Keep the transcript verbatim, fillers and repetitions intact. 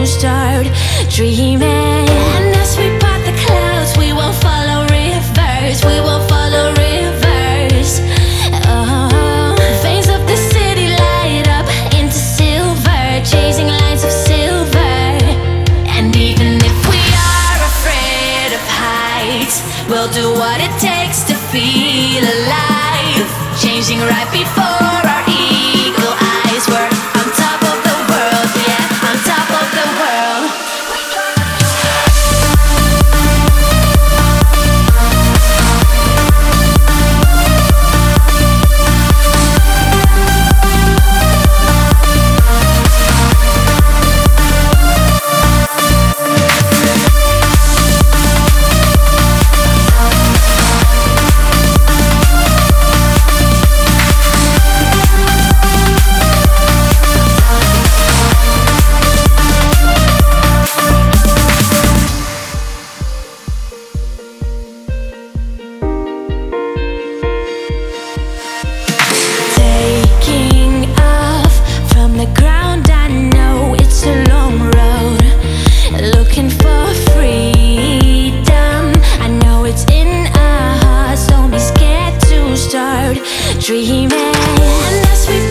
start dreaming. And as we part the clouds, we will follow rivers, we will follow rivers. Oh, veins of the city light up into silver, chasing lines of silver. And even if we are afraid of heights, we'll do what it takes to feel alive, changing right before our eagle eyes. We're on top of the world, yeah, on top of the world. Dreaming, and as we